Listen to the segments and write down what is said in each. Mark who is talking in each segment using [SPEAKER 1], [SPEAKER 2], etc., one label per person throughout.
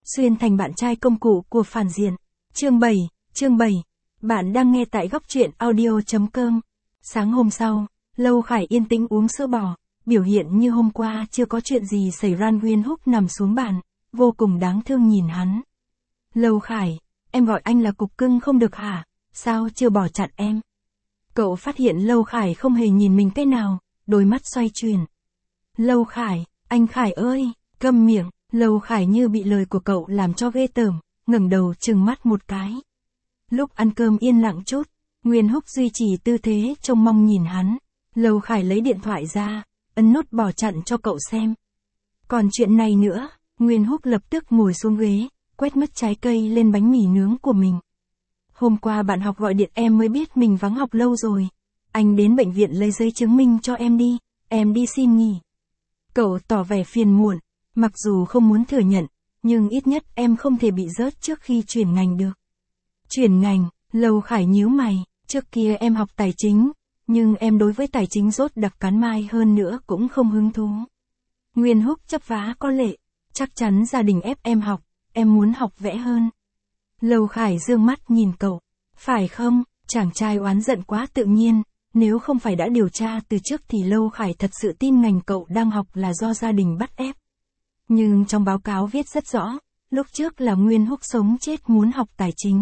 [SPEAKER 1] xuyên thành bạn trai công cụ của phản diện. Chương 7. Bạn đang nghe tại góc truyện audio.com. Sáng hôm sau, Lâu Khải yên tĩnh uống sữa bò, biểu hiện như hôm qua chưa có chuyện gì xảy ra. Nguyên Húc nằm xuống bàn, vô cùng đáng thương nhìn hắn. Lâu Khải, em gọi anh là cục cưng không được hả? Sao chưa bỏ chặn em? Cậu phát hiện Lâu Khải không hề nhìn mình cái nào, đôi mắt xoay chuyển. Lâu Khải, anh Khải ơi, câm miệng. Lâu Khải như bị lời của cậu làm cho ghê tởm, ngẩng đầu trừng mắt một cái. Lúc ăn cơm yên lặng chút, Nguyên Húc duy trì tư thế trông mong nhìn hắn. Lâu Khải lấy điện thoại ra, ấn nút bỏ chặn cho cậu xem. Còn chuyện này nữa, Nguyên Húc lập tức ngồi xuống ghế, quét mứt trái cây lên bánh mì nướng của mình. Hôm qua bạn học gọi điện em mới biết mình vắng học lâu rồi. Anh đến bệnh viện lấy giấy chứng minh cho em đi xin nghỉ. Cậu tỏ vẻ phiền muộn, mặc dù không muốn thừa nhận, nhưng ít nhất em không thể bị rớt trước khi chuyển ngành được. Chuyển ngành, Lâu Khải nhíu mày, trước kia em học tài chính, nhưng em đối với tài chính rốt đặc cán mai hơn nữa cũng không hứng thú. Nguyên Húc chấp vá có lệ, chắc chắn gia đình ép em học, em muốn học vẽ hơn. Lâu Khải dương mắt nhìn cậu, phải không? Chàng trai oán giận quá tự nhiên, nếu không phải đã điều tra từ trước thì Lâu Khải thật sự tin ngành cậu đang học là do gia đình bắt ép. Nhưng trong báo cáo viết rất rõ, lúc trước là Nguyên Húc sống chết muốn học tài chính.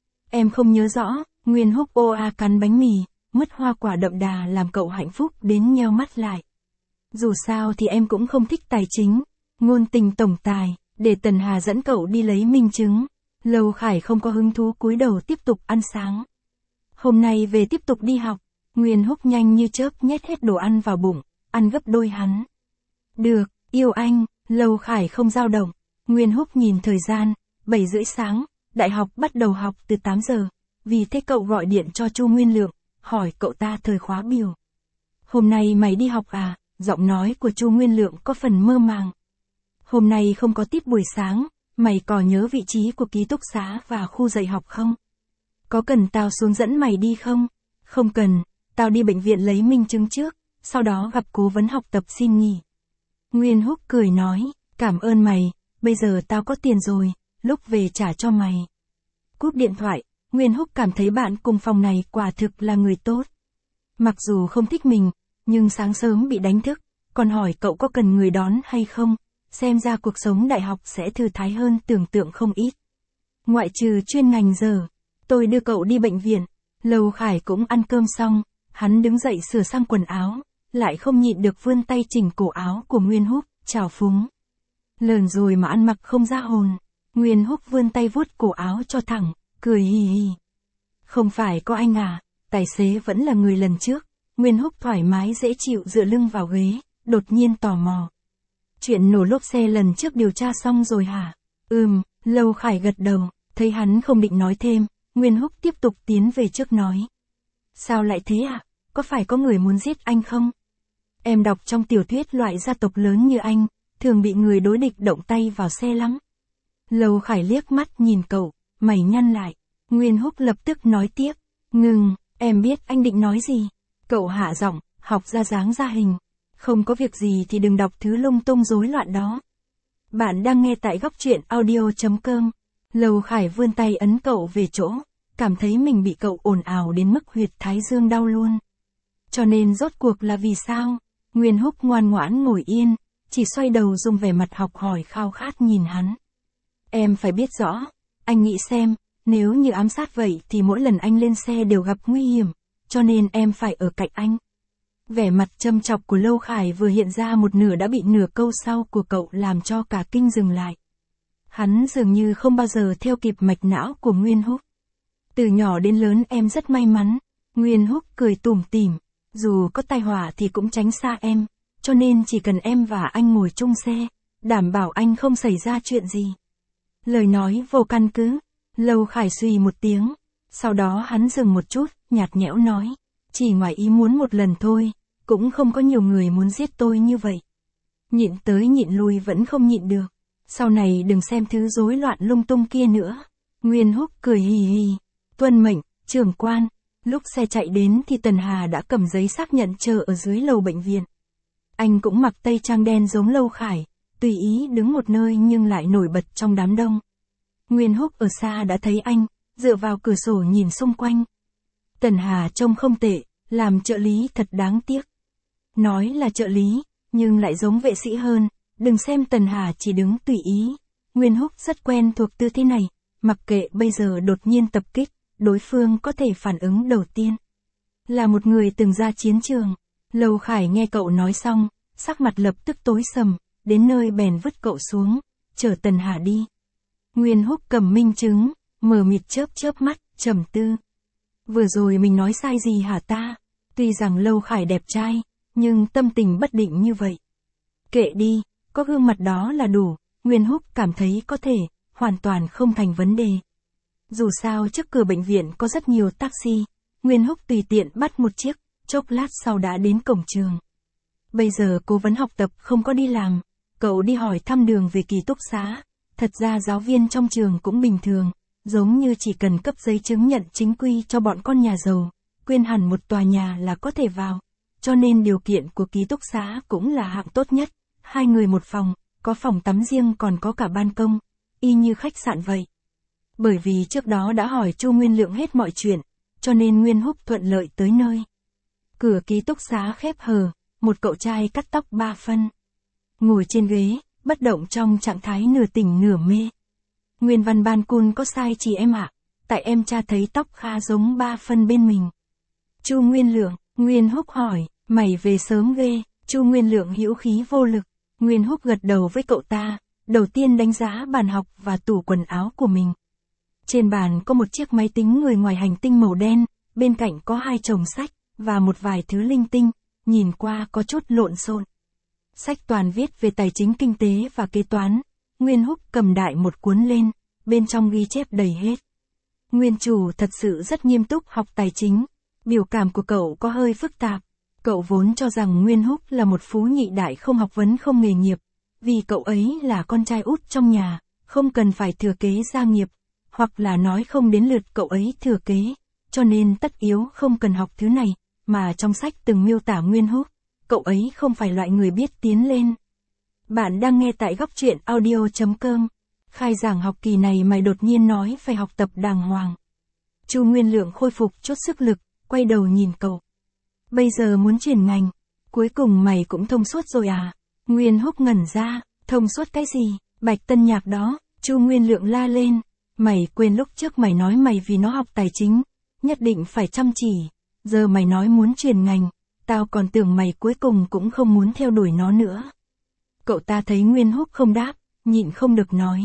[SPEAKER 1] Em không nhớ rõ, Nguyên Húc cắn bánh mì, mứt hoa quả đậm đà làm cậu hạnh phúc đến nheo mắt lại. Dù sao thì em cũng không thích tài chính, ngôn tình tổng tài, để Tần Hà dẫn cậu đi lấy minh chứng. Lâu Khải không có hứng thú cúi đầu tiếp tục ăn sáng. Hôm nay về tiếp tục đi học, Nguyên Húc nhanh như chớp nhét hết đồ ăn vào bụng, ăn gấp đôi hắn. Được, yêu anh. Lâu Khải không dao động. Nguyên Húc nhìn thời gian, 7:30 sáng, đại học bắt đầu học từ 8 giờ, vì thế cậu gọi điện cho Chu Nguyên Lượng, hỏi cậu ta thời khóa biểu. Hôm nay mày đi học à? Giọng nói của Chu Nguyên Lượng có phần mơ màng. Hôm nay không có tiết buổi sáng, mày có nhớ vị trí của ký túc xá và khu dạy học không? Có cần tao xuống dẫn mày đi không? Không cần, tao đi bệnh viện lấy minh chứng trước, sau đó gặp cố vấn học tập xin nghỉ. Nguyên Húc cười nói, cảm ơn mày, bây giờ tao có tiền rồi, lúc về trả cho mày. Cúp điện thoại, Nguyên Húc cảm thấy bạn cùng phòng này quả thực là người tốt. Mặc dù không thích mình, nhưng sáng sớm bị đánh thức, còn hỏi cậu có cần người đón hay không, xem ra cuộc sống đại học sẽ thư thái hơn tưởng tượng không ít. Ngoại trừ chuyên ngành giờ, tôi đưa cậu đi bệnh viện. Lâu Khải cũng ăn cơm xong, hắn đứng dậy sửa sang quần áo, lại không nhịn được vươn tay chỉnh cổ áo của Nguyên Húc, chào phúng. Lớn rồi mà ăn mặc không ra hồn. Nguyên Húc vươn tay vuốt cổ áo cho thẳng, cười hì hì. Không phải có anh à, tài xế vẫn là người lần trước. Nguyên Húc thoải mái dễ chịu dựa lưng vào ghế, đột nhiên tò mò. Chuyện nổ lốp xe lần trước điều tra xong rồi hả? Lâu Khải gật đầu, thấy hắn không định nói thêm, Nguyên Húc tiếp tục tiến về trước nói. Sao lại thế ạ? Có phải có người muốn giết anh không? Em đọc trong tiểu thuyết loại gia tộc lớn như anh, thường bị người đối địch động tay vào xe lắm. Lâu Khải liếc mắt nhìn cậu, mày nhăn lại. Nguyên Húc lập tức nói tiếp. Ngừng, em biết anh định nói gì. Cậu hạ giọng, học ra dáng ra hình. Không có việc gì thì đừng đọc thứ lung tung rối loạn đó. Bạn đang nghe tại góc truyện audio.com. Lâu Khải vươn tay ấn cậu về chỗ, cảm thấy mình bị cậu ồn ào đến mức huyệt thái dương đau luôn. Cho nên rốt cuộc là vì sao? Nguyên Húc ngoan ngoãn ngồi yên, chỉ xoay đầu dùng vẻ mặt học hỏi khao khát nhìn hắn. Em phải biết rõ, anh nghĩ xem, nếu như ám sát vậy thì mỗi lần anh lên xe đều gặp nguy hiểm, cho nên em phải ở cạnh anh. Vẻ mặt châm chọc của Lâu Khải vừa hiện ra một nửa đã bị nửa câu sau của cậu làm cho cả kinh dừng lại. Hắn dường như không bao giờ theo kịp mạch não của Nguyên Húc. Từ nhỏ đến lớn em rất may mắn. Nguyên Húc cười tủm tỉm. Dù có tai họa thì cũng tránh xa em, cho nên chỉ cần em và anh ngồi chung xe, đảm bảo anh không xảy ra chuyện gì. Lời nói vô căn cứ. Lâu Khải suy một tiếng, sau đó hắn dừng một chút, nhạt nhẽo nói, chỉ ngoài ý muốn một lần thôi, cũng không có nhiều người muốn giết tôi như vậy. Nhịn tới nhịn lui vẫn không nhịn được, sau này đừng xem thứ rối loạn lung tung kia nữa. Nguyên Húc cười hì hì, tuân mệnh, trưởng quan. Lúc xe chạy đến thì Tần Hà đã cầm giấy xác nhận chờ ở dưới lầu bệnh viện. Anh cũng mặc tây trang đen giống Lâu Khải, tùy ý đứng một nơi nhưng lại nổi bật trong đám đông. Nguyên Húc ở xa đã thấy anh, dựa vào cửa sổ nhìn xung quanh. Tần Hà trông không tệ, làm trợ lý thật đáng tiếc. Nói là trợ lý, nhưng lại giống vệ sĩ hơn, đừng xem Tần Hà chỉ đứng tùy ý. Nguyên Húc rất quen thuộc tư thế này, mặc kệ bây giờ đột nhiên tập kích, đối phương có thể phản ứng đầu tiên. Là một người từng ra chiến trường. Lâu Khải nghe cậu nói xong, sắc mặt lập tức tối sầm, đến nơi bèn vứt cậu xuống, chở Tần Hà đi. Nguyên Húc cầm minh chứng, mờ mịt chớp mắt, trầm tư. Vừa rồi mình nói sai gì hả ta? Tuy rằng Lâu Khải đẹp trai, nhưng tâm tình bất định như vậy. Kệ đi, có gương mặt đó là đủ, Nguyên Húc cảm thấy có thể, hoàn toàn không thành vấn đề. Dù sao trước cửa bệnh viện có rất nhiều taxi, Nguyên Húc tùy tiện bắt một chiếc, chốc lát sau đã đến cổng trường. Bây giờ cố vấn học tập không có đi làm, cậu đi hỏi thăm đường về ký túc xá. Thật ra giáo viên trong trường cũng bình thường, giống như chỉ cần cấp giấy chứng nhận chính quy cho bọn con nhà giàu, quyên hẳn một tòa nhà là có thể vào. Cho nên điều kiện của ký túc xá cũng là hạng tốt nhất, 2 người một phòng, có phòng tắm riêng còn có cả ban công, y như khách sạn vậy. Bởi vì trước đó đã hỏi Chu Nguyên Lượng hết mọi chuyện, cho nên Nguyên Húc thuận lợi tới nơi. Cửa ký túc xá khép hờ, một cậu trai cắt tóc 3 phân. Ngồi trên ghế, bất động trong trạng thái nửa tỉnh nửa mê. Nguyên Văn Ban Cun có sai chị em ạ, tại em cha thấy tóc khá giống 3 phân bên mình. Chu Nguyên Lượng, Nguyên Húc hỏi, mày về sớm ghê, Chu Nguyên Lượng hữu khí vô lực. Nguyên Húc gật đầu với cậu ta, đầu tiên đánh giá bàn học và tủ quần áo của mình. Trên bàn có một chiếc máy tính người ngoài hành tinh màu đen, bên cạnh có 2 chồng sách, và một vài thứ linh tinh, nhìn qua có chút lộn xộn. Sách toàn viết về tài chính kinh tế và kế toán. Nguyên Húc cầm đại một cuốn lên, bên trong ghi chép đầy hết. Nguyên chủ thật sự rất nghiêm túc học tài chính, biểu cảm của cậu có hơi phức tạp. Cậu vốn cho rằng Nguyên Húc là một phú nhị đại không học vấn không nghề nghiệp, vì cậu ấy là con trai út trong nhà, không cần phải thừa kế gia nghiệp, hoặc là nói không đến lượt cậu ấy thừa kế, cho nên tất yếu không cần học thứ này, mà trong sách từng miêu tả Nguyên Húc, cậu ấy không phải loại người biết tiến lên. Bạn đang nghe tại góc truyện audio.com. Khai giảng học kỳ này mày đột nhiên nói phải học tập đàng hoàng. Chu Nguyên Lượng khôi phục chút sức lực, quay đầu nhìn cậu. Bây giờ muốn chuyển ngành, cuối cùng mày cũng thông suốt rồi à? Nguyên Húc ngẩn ra, thông suốt cái gì? Bạch Tân Nhạc đó, Chu Nguyên Lượng la lên. Mày quên lúc trước mày nói mày vì nó học tài chính, nhất định phải chăm chỉ. Giờ mày nói muốn chuyển ngành, tao còn tưởng mày cuối cùng cũng không muốn theo đuổi nó nữa. Cậu ta thấy Nguyên Húc không đáp, nhịn không được nói.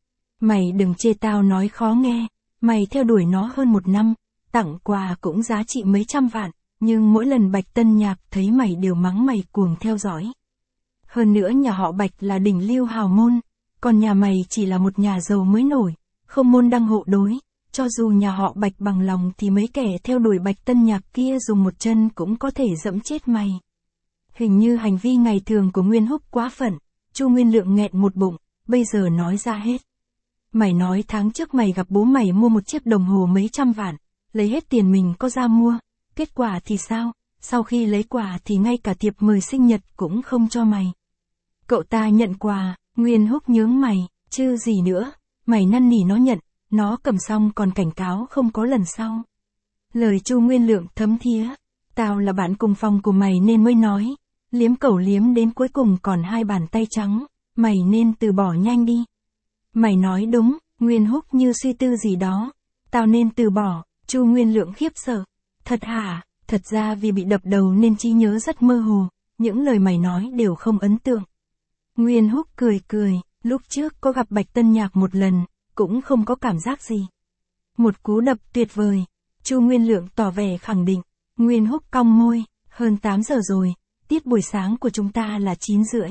[SPEAKER 1] Mày đừng chê tao nói khó nghe, mày theo đuổi nó hơn 1 năm, tặng quà cũng giá trị mấy trăm vạn, nhưng mỗi lần Bạch Tân Nhạc thấy mày đều mắng mày cuồng theo dõi. Hơn nữa nhà họ Bạch là đỉnh lưu hào môn, còn nhà mày chỉ là một nhà giàu mới nổi, không môn đăng hộ đối. Cho dù nhà họ Bạch bằng lòng thì mấy kẻ theo đuổi Bạch Tân Nhạc kia dùng một chân cũng có thể dẫm chết mày. Hình như hành vi ngày thường của Nguyên Húc quá phận, Chu Nguyên Lượng nghẹn một bụng, bây giờ nói ra hết. Mày nói tháng trước mày gặp bố mày mua một chiếc đồng hồ mấy trăm vạn, lấy hết tiền mình có ra mua, kết quả thì sao? Sau khi lấy quà thì ngay cả thiệp mời sinh nhật cũng không cho mày. Cậu ta nhận quà, Nguyên Húc nhướng mày, chứ gì nữa, mày năn nỉ nó nhận. Nó cầm xong còn cảnh cáo không có lần sau. Lời Chu Nguyên Lượng thấm thía. Tao là bạn cùng phòng của mày nên mới nói. Liếm cẩu liếm đến cuối cùng còn 2 bàn tay trắng. Mày nên từ bỏ nhanh đi. Mày nói đúng, Nguyên Húc như suy tư gì đó. Tao nên từ bỏ, Chu Nguyên Lượng khiếp sợ. Thật hả? Thật ra vì bị đập đầu nên trí nhớ rất mơ hồ. Những lời mày nói đều không ấn tượng. Nguyên Húc cười, lúc trước có gặp Bạch Tân Nhạc một lần. Cũng không có cảm giác gì. Một cú đập tuyệt vời. Chu Nguyên Lượng tỏ vẻ khẳng định. Nguyên Húc cong môi, hơn 8 giờ rồi, tiết buổi sáng của chúng ta là 9 rưỡi.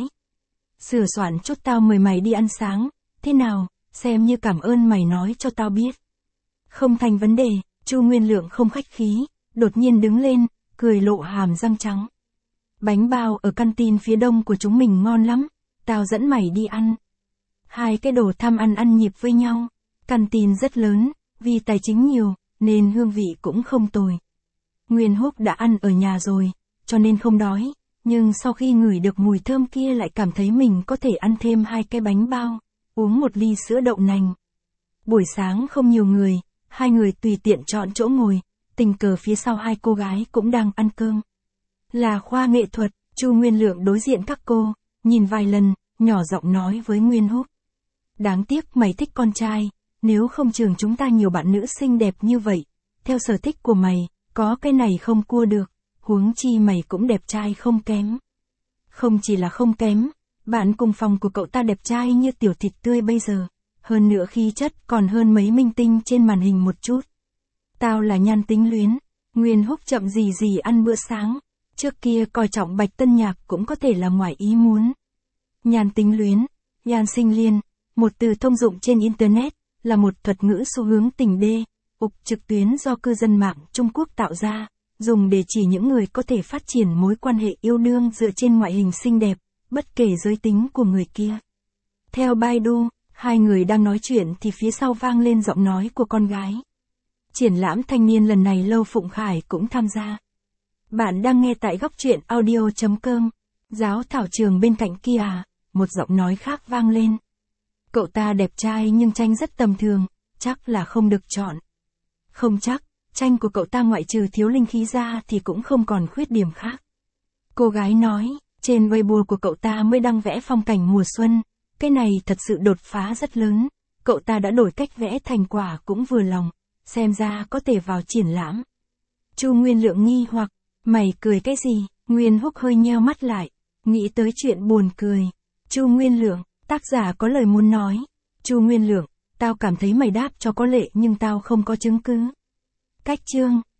[SPEAKER 1] Sửa soạn chút tao mời mày đi ăn sáng, thế nào, xem như cảm ơn mày nói cho tao biết. Không thành vấn đề, Chu Nguyên Lượng không khách khí, đột nhiên đứng lên, cười lộ hàm răng trắng. Bánh bao ở canteen phía đông của chúng mình ngon lắm, tao dẫn mày đi ăn. 2 cái đồ tham ăn nhịp với nhau. Canteen rất lớn, vì tài chính nhiều, nên hương vị cũng không tồi. Nguyên Húc đã ăn ở nhà rồi, cho nên không đói, Nhưng sau khi ngửi được mùi thơm kia lại cảm thấy mình có thể ăn thêm 2 cái bánh bao, uống 1 ly sữa đậu nành. Buổi sáng không nhiều người, 2 người tùy tiện chọn chỗ ngồi, tình cờ phía sau 2 cô gái cũng đang ăn cơm. Là khoa nghệ thuật, Chu Nguyên Lượng đối diện các cô, nhìn vài lần, nhỏ giọng nói với Nguyên Húc. Đáng tiếc mày thích con trai, nếu không trường chúng ta nhiều bạn nữ xinh đẹp như vậy, theo sở thích của mày, có cái này không cua được, huống chi mày cũng đẹp trai không kém. Không chỉ là không kém, bạn cùng phòng của cậu ta đẹp trai như tiểu thịt tươi bây giờ, hơn nữa khí chất còn hơn mấy minh tinh trên màn hình một chút. Tao là Nhan Tính Luyến, Nguyên Húc chậm gì ăn bữa sáng, trước kia coi trọng Bạch Tân Nhạc cũng có thể là ngoài ý muốn. Nhan Tính Luyến, Nhan Sinh Liên, một từ thông dụng trên Internet, là một thuật ngữ xu hướng tình đê, ục trực tuyến do cư dân mạng Trung Quốc tạo ra, dùng để chỉ những người có thể phát triển mối quan hệ yêu đương dựa trên ngoại hình xinh đẹp, bất kể giới tính của người kia. Theo Baidu, 2 người đang nói chuyện thì phía sau vang lên giọng nói của con gái. Triển lãm thanh niên lần này Lâu Phụng Khải cũng tham gia. Bạn đang nghe tại góc truyện audio.com. Giáo thảo trường bên cạnh kia à, một giọng nói khác vang lên. Cậu ta đẹp trai nhưng tranh rất tầm thường, chắc là không được chọn. Không chắc, tranh của cậu ta ngoại trừ thiếu linh khí ra thì cũng không còn khuyết điểm khác. Cô gái nói, trên Weibo của cậu ta mới đăng vẽ phong cảnh mùa xuân, cái này thật sự đột phá rất lớn, cậu ta đã đổi cách vẽ thành quả cũng vừa lòng, xem ra có thể vào triển lãm. Chu Nguyên Lượng nghi hoặc, mày cười cái gì? Nguyên Húc hơi nheo mắt lại, nghĩ tới chuyện buồn cười. Chu Nguyên Lượng, tác giả có lời muốn nói. Chu Nguyên Lượng, tao cảm thấy mày đáp cho có lệ nhưng tao không có chứng cứ. Cách chương.